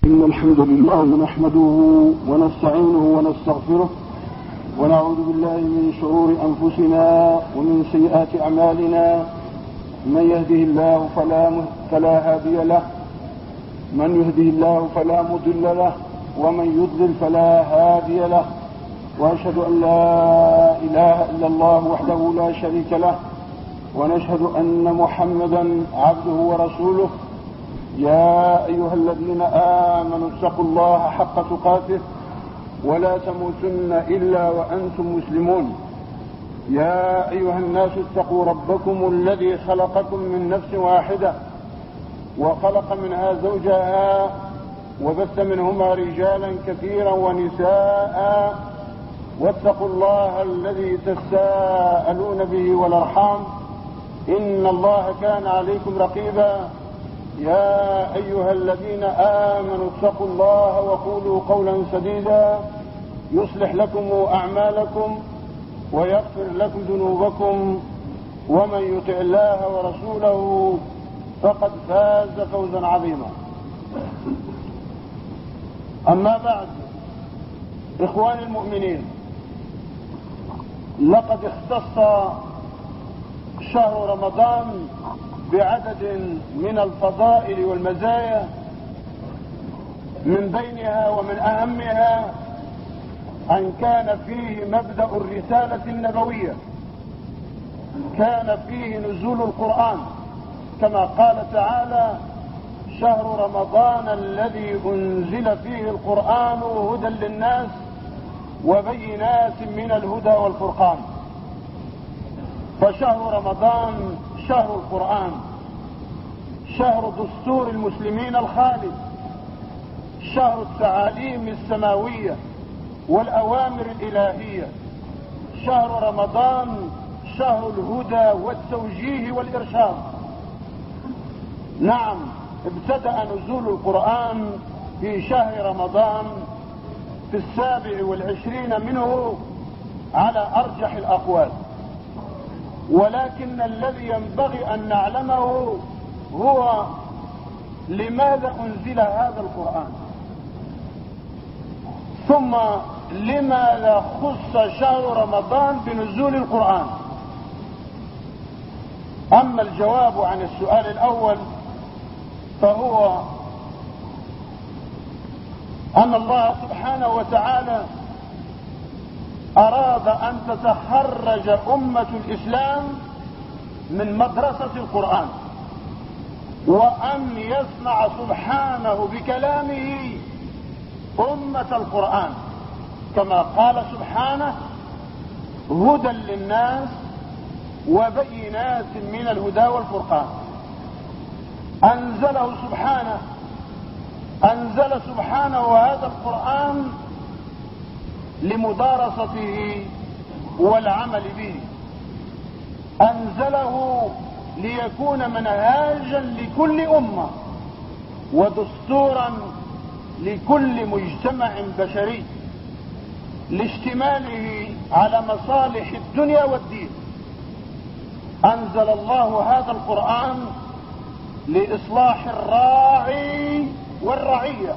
إن الحمد لله نحمده ونستعينه ونستغفره ونعوذ بالله من شرور أنفسنا ومن سيئات أعمالنا. من يهده الله فلا هادي له، من يهده الله فلا مضل له، ومن يضلل فلا هادي له. وأشهد أن لا إله إلا الله وحده لا شريك له، ونشهد أن محمدا عبده ورسوله. يا أيها الذين آمنوا اتقوا الله حق تقاته ولا تموتن إلا وأنتم مسلمون. يا أيها الناس اتقوا ربكم الذي خلقكم من نفس واحدة وخلق منها زوجها وبث منهما رجالا كثيرا ونساء، واتقوا الله الذي تساءلون به والأرحام إن الله كان عليكم رقيبا. يا أيها الذين آمنوا اتقوا الله وقولوا قولا سديدا يصلح لكم أعمالكم ويغفر لكم ذنوبكم، ومن يطع الله ورسوله فقد فاز فوزا عظيما. أما بعد، إخواني المؤمنين، لقد اختص شهر رمضان بعدد من الفضائل والمزايا، من بينها ومن أهمها أن كان فيه مبدأ الرسالة النبوية، كان فيه نزول القرآن كما قال تعالى: شهر رمضان الذي أنزل فيه القرآن هدى للناس وبينات من الهدى والفرقان. فشهر رمضان شهر القرآن، شهر دستور المسلمين الخالد، شهر التعاليم السماوية والأوامر الإلهية. شهر رمضان شهر الهدى والتوجيه والإرشاد. نعم، ابتدأ نزول القرآن في شهر رمضان في 27 منه على أرجح الأقوال، ولكن الذي ينبغي أن نعلمه هو لماذا أنزل هذا القرآن، ثم لماذا خص شهر رمضان بنزول القرآن. أما الجواب عن السؤال الأول فهو أن الله سبحانه وتعالى أراد أن تتخرج أمة الإسلام من مدرسة القرآن، وأن يصنع سبحانه بكلامه أمة القرآن، كما قال سبحانه: هدى للناس وبينات من الهدى والفرقان. أنزل سبحانه هذا القرآن لمدارسته والعمل به، أنزله ليكون منهاجا لكل أمة ودستورا لكل مجتمع بشري، لاشتماله على مصالح الدنيا والدين. أنزل الله هذا القرآن لإصلاح الراعي والرعية،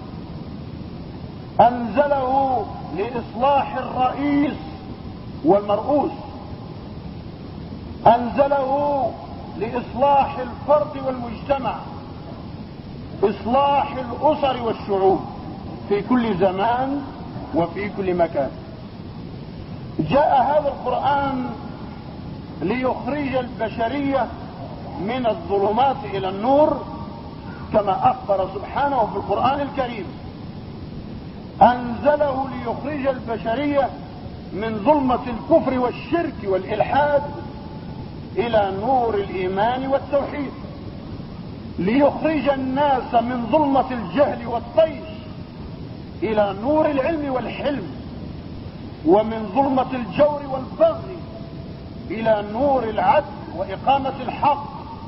أنزله لإصلاح الرئيس والمرؤوس، أنزله لإصلاح الفرد والمجتمع، إصلاح الأسر والشعوب في كل زمان وفي كل مكان. جاء هذا القرآن ليخرج البشرية من الظلمات إلى النور، كما أخبر سبحانه في القرآن الكريم. أنزله ليخرج البشرية من ظلمة الكفر والشرك والإلحاد إلى نور الإيمان والتوحيد، ليخرج الناس من ظلمة الجهل والطيش إلى نور العلم والحلم، ومن ظلمة الجور والبغي إلى نور العدل وإقامة الحق.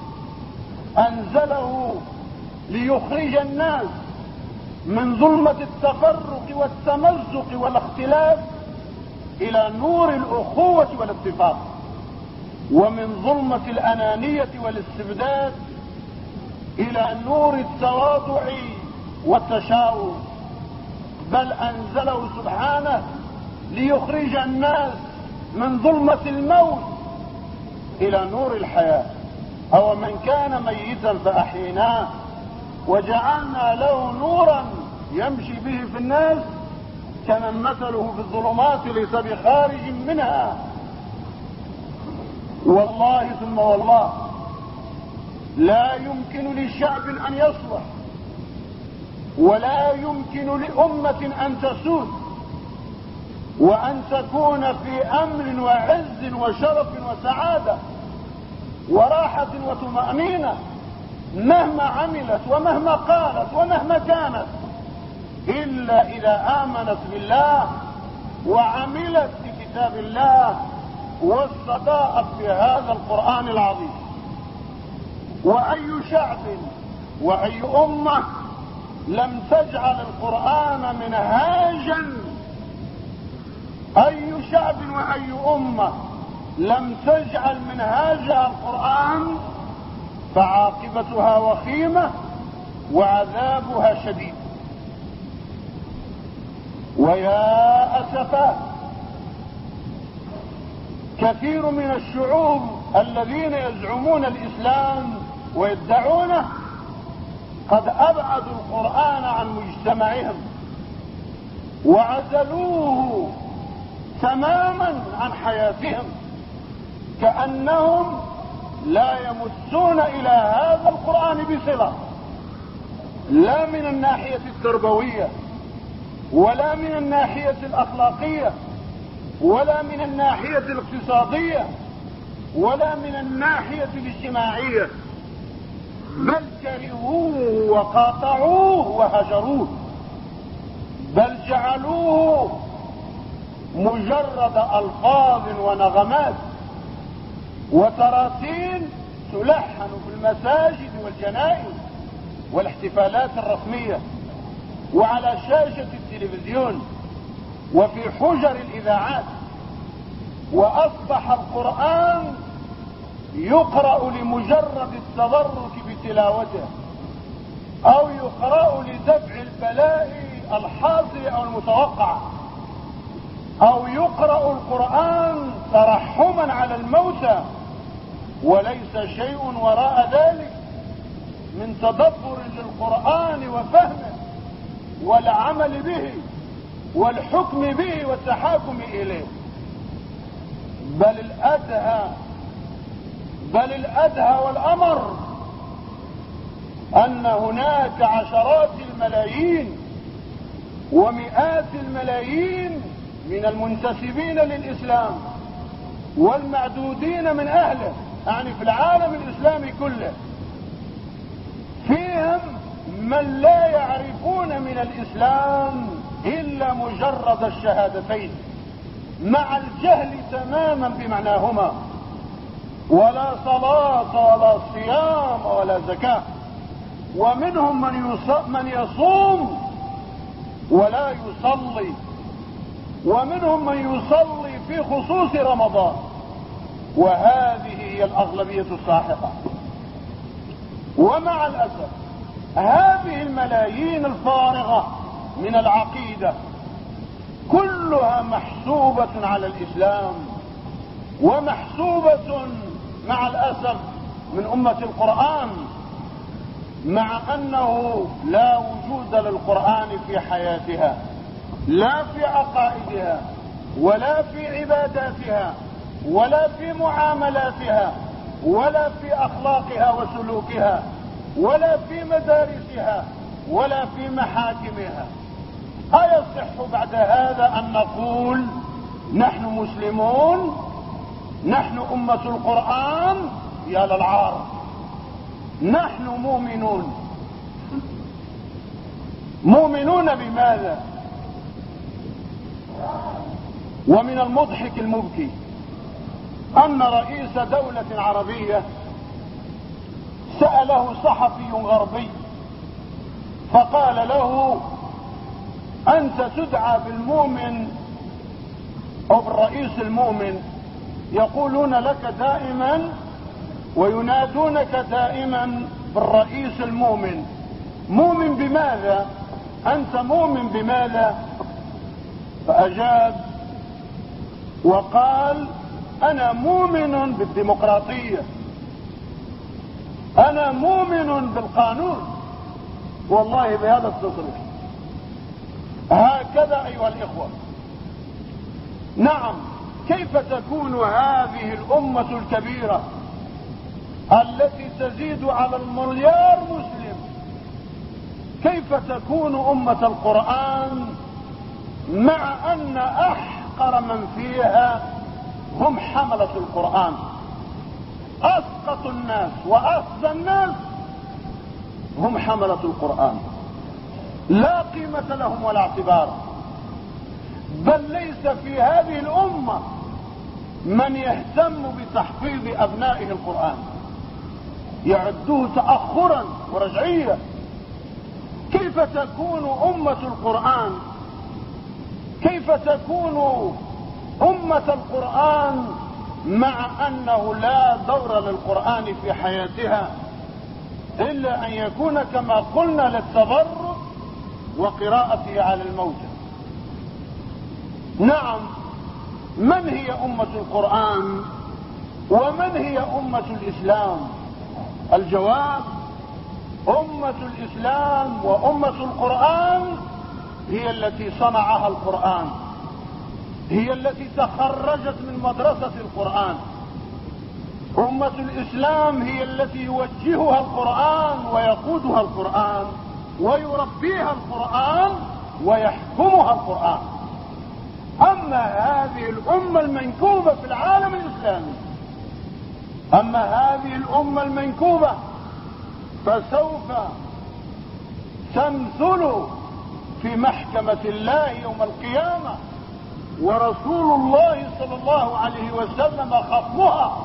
أنزله ليخرج الناس من ظلمة التفرق والتمزق والاختلاف إلى نور الأخوة والاتفاق، ومن ظلمة الأنانية والاستبداد إلى نور التواضع والتشاؤم، بل أنزله سبحانه ليخرج الناس من ظلمة الموت إلى نور الحياة. أو من كان ميتا فأحييناه وجعلنا له نورا يمشي به في الناس كمن مثله في الظلمات ليس بخارج منها. والله ثم والله لا يمكن لشعب أن يصلح، ولا يمكن لأمة أن تسود وأن تكون في أمن وعز وشرف وسعادة وراحة وطمأنينة مهما عملت ومهما قالت ومهما كانت، إلا إذا آمنت بالله وعملت بكتاب الله واستضاءت بهذا القرآن العظيم. وأي شعب وأي أمة لم تجعل القرآن منهاجا، أي شعب وأي أمة لم تجعل منهاجها القرآن فعاقبتها وخيمة وعذابها شديد. ويا أسفا كثير من الشعوب الذين يزعمون الإسلام ويدعونه قد أبعدوا القرآن عن مجتمعهم وعزلوه تماما عن حياتهم، كأنهم لا يمسون إلى هذا القرآن بصلة، لا من الناحية التربوية ولا من الناحية الأخلاقية ولا من الناحية الاقتصادية ولا من الناحية الاجتماعية، بل كرهوه وقاطعوه وهجروه، بل جعلوه مجرد ألفاظ ونغمات وتراتيل تلحن في المساجد والجنائز والاحتفالات الرسمية وعلى شاشة التلفزيون وفي حجر الإذاعات. وأصبح القرآن يقرأ لمجرد التبرك بتلاوته، أو يقرأ لدفع البلاء الحاصل أو المتوقع، أو يقرأ القرآن ترحما على الموتى، وليس شيء وراء ذلك من تدبر للقرآن وفهمه والعمل به والحكم به والتحاكم إليه. بل الأدهى والأمر أن هناك عشرات الملايين ومئات الملايين من المنتسبين للإسلام والمعدودين من أهله، يعني في العالم الإسلامي كله، فيهم من لا يعرفون من الإسلام إلا مجرد الشهادتين مع الجهل تماما بمعناهما، ولا صلاة ولا صيام ولا زكاة. ومنهم من يصوم ولا يصلي، ومنهم من يصلي في خصوص رمضان، وهذه هي الأغلبية الساحقة. ومع الأسف هذه الملايين الفارغة من العقيدة كلها محسوبة على الإسلام، ومحسوبة مع الأسف من أمة القرآن، مع أنه لا وجود للقرآن في حياتها، لا في عقائدها ولا في عباداتها ولا في معاملاتها ولا في أخلاقها وسلوكها ولا في مدارسها ولا في محاكمها. أيصح بعد هذا أن نقول نحن مسلمون، نحن أمة القرآن؟ يا للعار. نحن مؤمنون بماذا؟ ومن المضحك المبكي أن رئيس دولة عربية سأله صحفي غربي فقال له: أنت تدعى بالمؤمن أو بالرئيس المؤمن، يقولون لك دائما وينادونك دائما بالرئيس المؤمن، مؤمن بماذا؟ أنت مؤمن بماذا؟ فأجاب وقال أنا مؤمن بالديمقراطية، أنا مؤمن بالقانون. والله بهذا التصريح. هكذا أيها الإخوة. نعم، كيف تكون هذه الأمة الكبيرة التي تزيد على 1,000,000,000 مسلم، كيف تكون أمة القرآن مع أن أحقر من فيها هم حملة القرآن؟ أسقط الناس وأفضل الناس هم حملة القرآن، لا قيمة لهم ولا اعتبار. بل ليس في هذه الأمة من يهتم بتحفيظ أبنائه القرآن، يعدوه تأخرا ورجعية. كيف تكون أمة القرآن، كيف تكون أمة القرآن مع أنه لا دور للقرآن في حياتها إلا أن يكون كما قلنا للتبرك وقراءته على الموتى؟ نعم، من هي أمة القرآن ومن هي أمة الإسلام؟ الجواب: أمة الإسلام وأمة القرآن هي التي صنعها القرآن، هي التي تخرجت من مدرسة القرآن. أمة الإسلام هي التي يوجهها القرآن ويقودها القرآن ويربيها القرآن ويحكمها القرآن. أما هذه الأمة المنكوبة في العالم الإسلامي، أما هذه الأمة المنكوبة فسوف تمثل في محكمة الله يوم القيامة، ورسول الله صلى الله عليه وسلم خصمها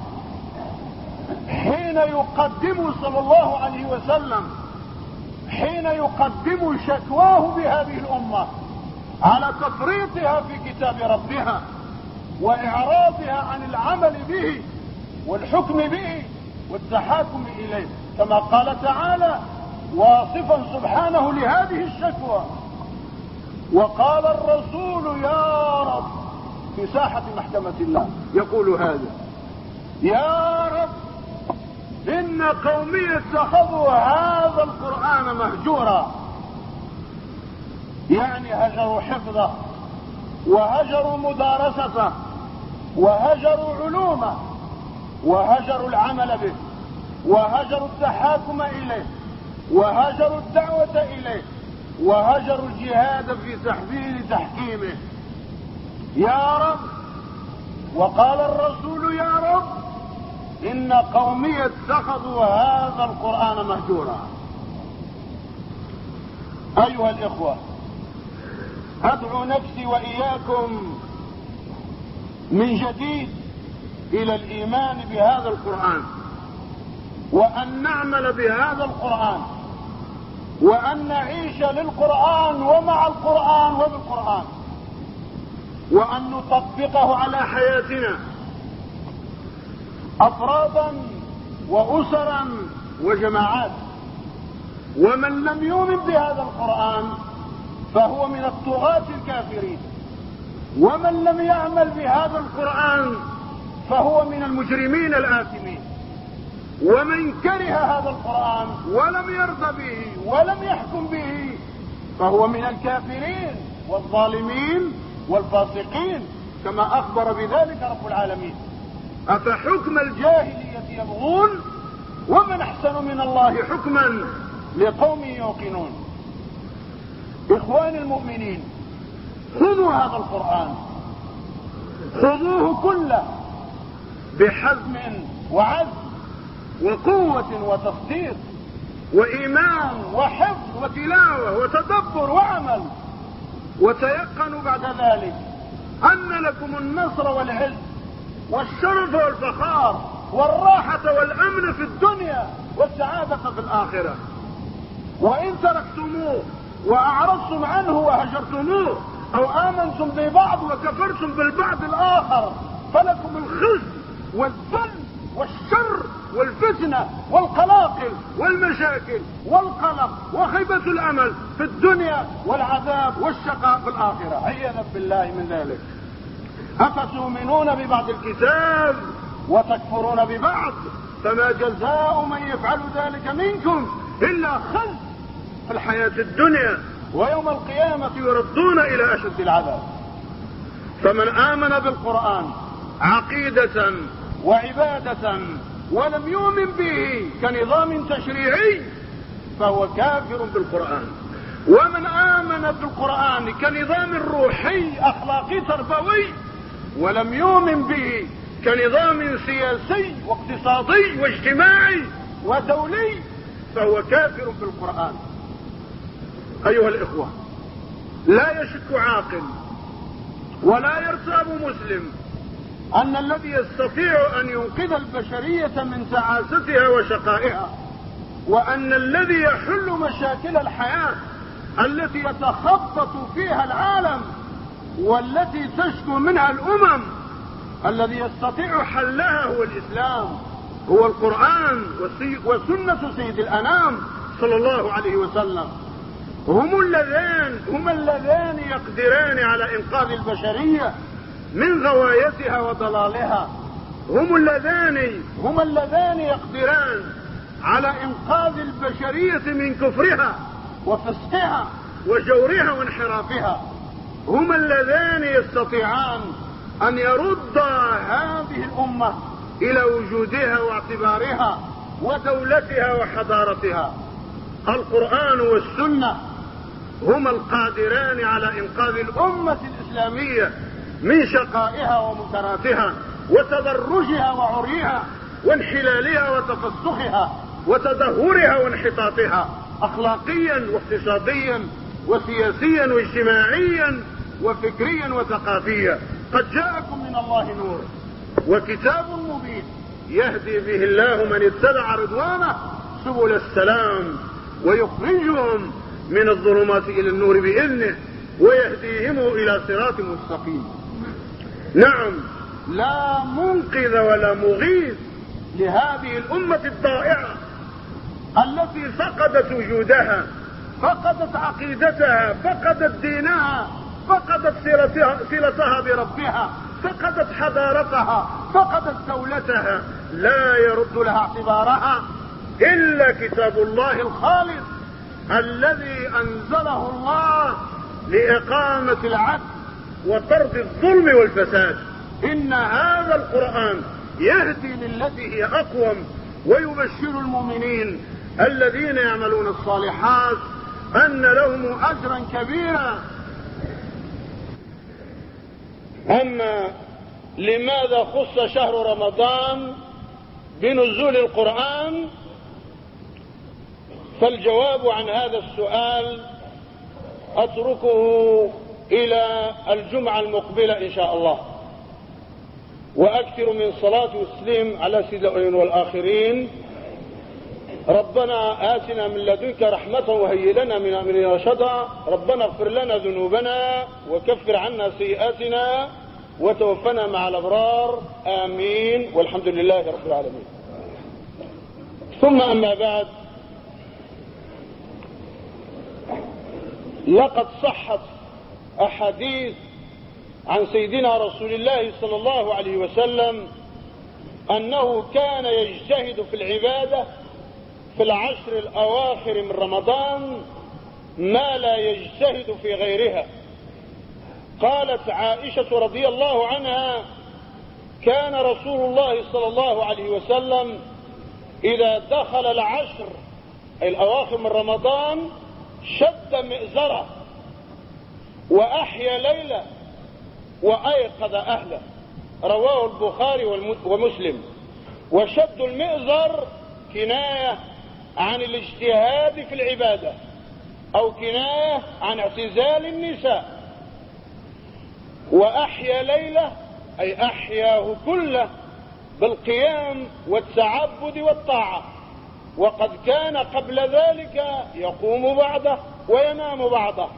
حين يقدم صلى الله عليه وسلم، حين يقدم شكواه بهذه الأمة على تفريطها في كتاب ربها وإعراضها عن العمل به والحكم به والتحاكم إليه، كما قال تعالى واصفا سبحانه لهذه الشكوى: وقال الرسول يا رب، في ساحة محكمة الله يقول هذا: يا رب إن قومي اتخذوا هذا القرآن مهجورا، يعني هجروا حفظه وهجروا مدارسته وهجروا علومه وهجروا العمل به وهجروا التحاكم إليه وهجروا الدعوة إليه وهجروا الجهاد في تحفيظ تحكيمه. يا رب، وقال الرسول يا رب إن قومي اتخذوا هذا القرآن مهجورا. أيها الإخوة، أدعو نفسي وإياكم من جديد إلى الإيمان بهذا القرآن، وأن نعمل بهذا القرآن، وأن نعيش للقرآن ومع القرآن وبالقرآن، وأن نطبقه على حياتنا أفرادا وأسرا وجماعات. ومن لم يؤمن بهذا القرآن فهو من الطغاة الكافرين، ومن لم يعمل بهذا القرآن فهو من المجرمين الآثمين. ومن كره هذا القرآن ولم يرضى به ولم يحكم به فهو من الكافرين والظالمين والفاسقين، كما أخبر بذلك رب العالمين: أفحكم الجاهلية يبغون ومن أحسن من الله حكما لقوم يوقنون. إخواني المؤمنين، خذوا هذا القرآن، خذوه كله بحزم وعزم وقوة وتصديق وإيمان وحفظ وتلاوة وتدبر وعمل، وتيقنوا بعد ذلك أن لكم النصر والعز والشرف والفخار والراحة والأمن في الدنيا والسعادة في الآخرة. وإن تركتموه وأعرضتم عنه وهجرتموه أو آمنتم ببعض وكفرتم بالبعض الآخر فلكم الخزي والذل والشر والفتنة والقلاقل والمشاكل والقلق وخيبة الأمل في الدنيا والعذاب والشقاء في الآخرة، عياذا بالله من ذلك. أفتؤمنون ببعض الكتاب وتكفرون ببعض، فما جزاء من يفعل ذلك منكم إلا خزي في الحياة الدنيا ويوم القيامة يردون إلى أشد العذاب. فمن آمن بالقرآن عقيدة وعبادة ولم يؤمن به كنظام تشريعي فهو كافر بالقرآن، ومن آمن بالقرآن كنظام روحي أخلاقي تربوي ولم يؤمن به كنظام سياسي واقتصادي واجتماعي ودولي فهو كافر بالقرآن. أيها الإخوة، لا يشك عاقل ولا يرتاب مسلم أن الذي يستطيع أن ينقذ البشرية من تعاستها وشقائها، وأن الذي يحل مشاكل الحياة التي يتخبط فيها العالم والتي تشكو منها الأمم، الذي يستطيع حلها هو الإسلام، هو القرآن وسنة سيد الأنام صلى الله عليه وسلم. هم اللذان يقدران على إنقاذ البشرية من غوايتها وضلالها، هم اللذان يقدران على إنقاذ البشرية من كفرها وفسقها وجورها وانحرافها، هم اللذان يستطيعان أن يردا هذه الأمة إلى وجودها واعتبارها ودولتها وحضارتها. القرآن والسنة هما القادران على إنقاذ الأمة الإسلامية من شقائها ومنكراتها وتدرجها وعريها وانحلالها وتفسخها وتدهورها وانحطاطها، أخلاقيا واقتصاديا وسياسيا واجتماعيا وفكريا وثقافيا. قد جاءكم من الله نور وكتاب مبين يهدي به الله من اتبع رضوانه سبل السلام ويخرجهم من الظلمات إلى النور بإذنه ويهديهم إلى صراط مستقيم. نعم، لا منقذ ولا مغيث لهذه الأمة الضائعة التي فقدت وجودها، فقدت عقيدتها، فقدت دينها، فقدت صلتها بربها، فقدت حضارتها، فقدت دولتها. لا يرد لها اعتبارها إلا كتاب الله الخالص الذي أنزله الله لإقامة العدل وطرد الظلم والفساد. إن هذا القرآن يهدي للتي هي أقوم ويبشر المؤمنين الذين يعملون الصالحات أن لهم أجرا كبيرا. أما لماذا خص شهر رمضان بنزول القرآن؟ فالجواب عن هذا السؤال أتركه إلى الجمعة المقبلة إن شاء الله، وأكثر من صلاة وتسليم على سيد الأولين والآخرين. ربنا آتنا من لدنك رحمة وهيئ لنا من أمرنا رشدا، ربنا اغفر لنا ذنوبنا وكفر عنا سيئاتنا وتوفنا مع الأبرار، آمين، والحمد لله رب العالمين. ثم أما بعد، لقد صحت أحاديث عن سيدنا رسول الله صلى الله عليه وسلم أنه كان يجتهد في العبادة في العشر الأواخر من رمضان ما لا يجتهد في غيرها. قالت عائشة رضي الله عنها: كان رسول الله صلى الله عليه وسلم إذا دخل العشر الأواخر من رمضان شد مئزره وأحيا ليلة وأيقظ أهله. رواه البخاري ومسلم. وشد المئزر كناية عن الاجتهاد في العبادة أو كناية عن اعتزال النساء. وأحيا ليلة أي أحياه كله بالقيام والتعبد والطاعة، وقد كان قبل ذلك يقوم بعضه وينام بعضه.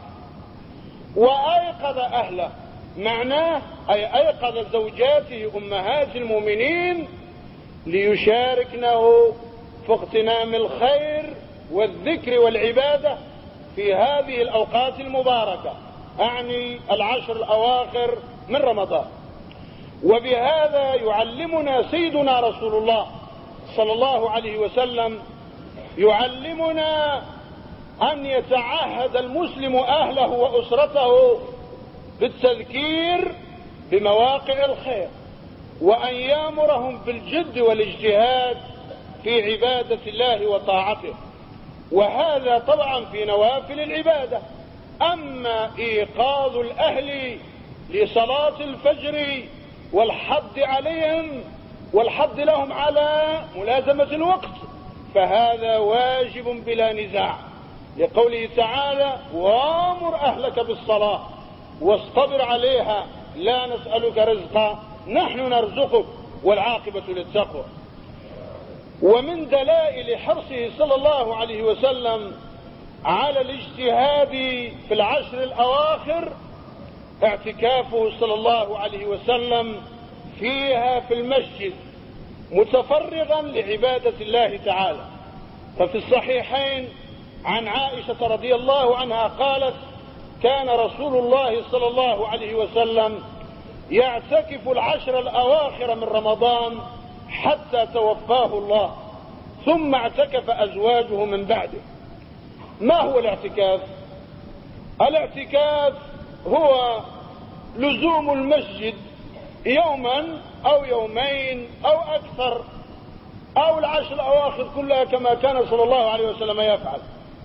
وأيقظ أهله معناه أي أيقظ زوجاته أمهات المؤمنين ليشاركنه في اغتنام الخير والذكر والعبادة في هذه الأوقات المباركة، أعني العشر الأواخر من رمضان. وبهذا يعلمنا سيدنا رسول الله صلى الله عليه وسلم، يعلمنا أن يتعهد المسلم أهله وأسرته بالتذكير بمواقع الخير، وأن يأمرهم بالجد والاجتهاد في عبادة الله وطاعته، وهذا طبعا في نوافل العبادة. أما إيقاظ الأهل لصلاة الفجر والحض عليهم والحض لهم على ملازمة الوقت فهذا واجب بلا نزاع، لقوله تعالى: وامر أهلك بالصلاة واصطبر عليها لا نسألك رزقا نحن نرزقك والعاقبة للتقوى. ومن دلائل حرصه صلى الله عليه وسلم على الاجتهاد في العشر الأواخر اعتكافه صلى الله عليه وسلم فيها في المسجد متفرغا لعبادة الله تعالى. ففي الصحيحين عن عائشة رضي الله عنها قالت: كان رسول الله صلى الله عليه وسلم يعتكف العشر الأواخر من رمضان حتى توفاه الله، ثم اعتكف أزواجه من بعده. ما هو الاعتكاف؟ الاعتكاف هو لزوم المسجد يوما أو يومين أو أكثر، أو العشر الأواخر كلها كما كان صلى الله عليه وسلم يفعل،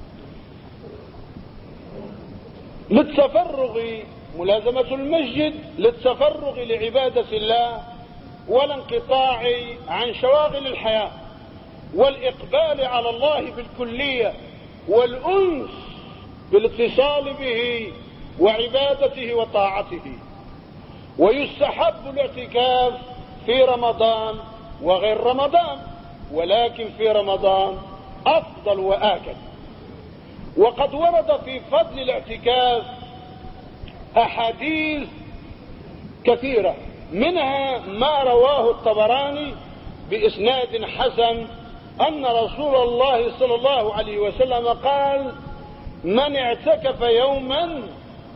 للتفرغ، ملازمة المسجد للتفرغ لعبادة الله والانقطاع عن شواغل الحياة والإقبال على الله بالكلية والأنس بالاتصال به وعبادته وطاعته. ويستحب الاعتكاف في رمضان وغير رمضان، ولكن في رمضان أفضل وآكد. وقد ورد في فضل الاعتكاف أحاديث كثيرة، منها ما رواه الطبراني بإسناد حسن أن رسول الله صلى الله عليه وسلم قال: من اعتكف يوما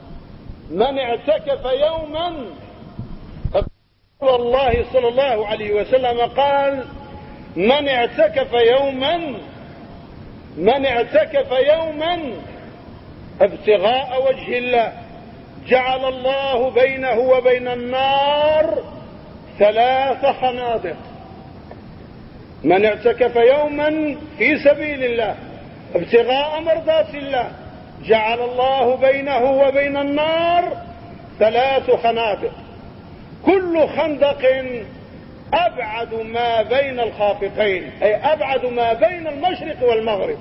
رسول الله صلى الله عليه وسلم قال: من اعتكف يوما ابتغاء وجه الله جعل الله بينه وبين النار 3 خنادق. من اعتكف يوما في سبيل الله ابتغاء مرضات الله جعل الله بينه وبين النار 3 خنادق، كل خندق أبعد ما بين الخافقين، أي أبعد ما بين المشرق والمغرب.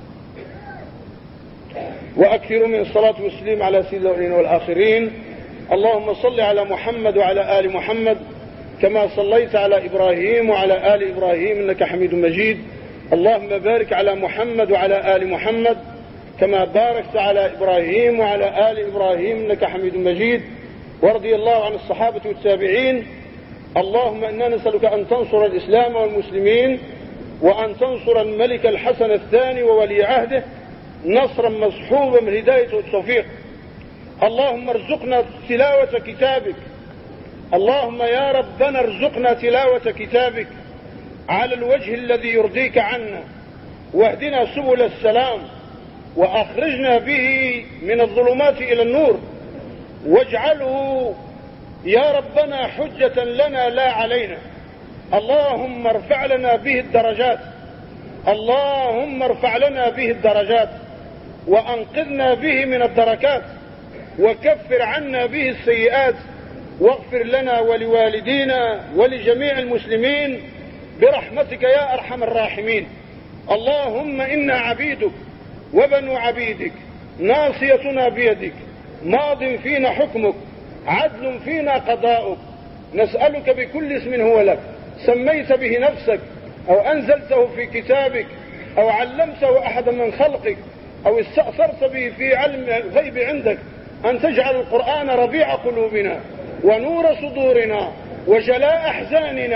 وأكثر من الصلاة والسلام على سيد الأولين والآخرين. اللهم صل على محمد وعلى آل محمد كما صليت على إبراهيم وعلى آل إبراهيم إنك حميد مجيد. اللهم بارك على محمد وعلى آل محمد كما باركت على إبراهيم وعلى آل إبراهيم إنك حميد مجيد. ورضي الله عن الصحابة والتابعين. اللهم إنا نسألك أن تنصر الإسلام والمسلمين، وأن تنصر الملك الحسن الثاني وولي عهده نصرا مصحوبا بالهداية والتوفيق. اللهم ارزقنا تلاوة كتابك، اللهم يا ربنا ارزقنا تلاوة كتابك على الوجه الذي يرضيك عنا، واهدنا سبل السلام، وأخرجنا به من الظلمات إلى النور، واجعله يا ربنا حجة لنا لا علينا. اللهم ارفع لنا به الدرجات، اللهم ارفع لنا به الدرجات، وأنقذنا به من الدركات، وكفر عنا به السيئات، واغفر لنا ولوالدينا ولجميع المسلمين برحمتك يا أرحم الراحمين. اللهم إنا عبيدك وبنو عبيدك، ناصيتنا بيدك، ماض فينا حكمك، عدل فينا قضاؤك. نسألك بكل اسم هو لك سميت به نفسك أو أنزلته في كتابك أو علمته أحدا من خلقك أو استأثرت به في علم الغيب عندك أن تجعل القرآن ربيع قلوبنا ونور صدورنا وجلاء أحزاننا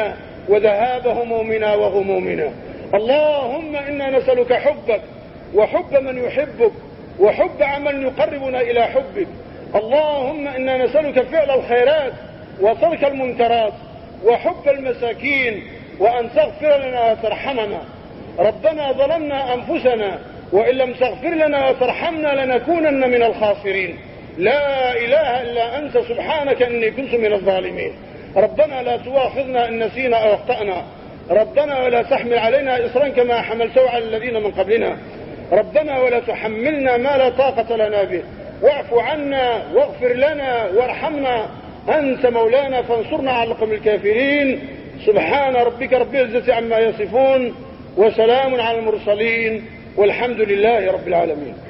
وذهاب همومنا وغمومنا. اللهم إنا نسألك حبك وحب من يحبك وحب عمل يقربنا إلى حبك. اللهم إنا نسألك فعل الخيرات وترك المنكرات وحب المساكين وأن تغفر لنا وترحمنا. ربنا ظلمنا أنفسنا وإن لم تغفر لنا وترحمنا لنكونن من الخاسرين. لا إله إلا أنت سبحانك إني كنت من الظالمين. ربنا لا تؤاخذنا إن نسينا أو أخطأنا. ربنا ولا تحمل علينا إصرا كما حملته على الذين من قبلنا. ربنا ولا تحملنا ما لا طاقة لنا به. واعف عنا واغفر لنا وارحمنا، أنت مولانا فانصرنا على القوم الكافرين. سبحان ربك رب العزة عما يصفون وسلام على المرسلين والحمد لله رب العالمين.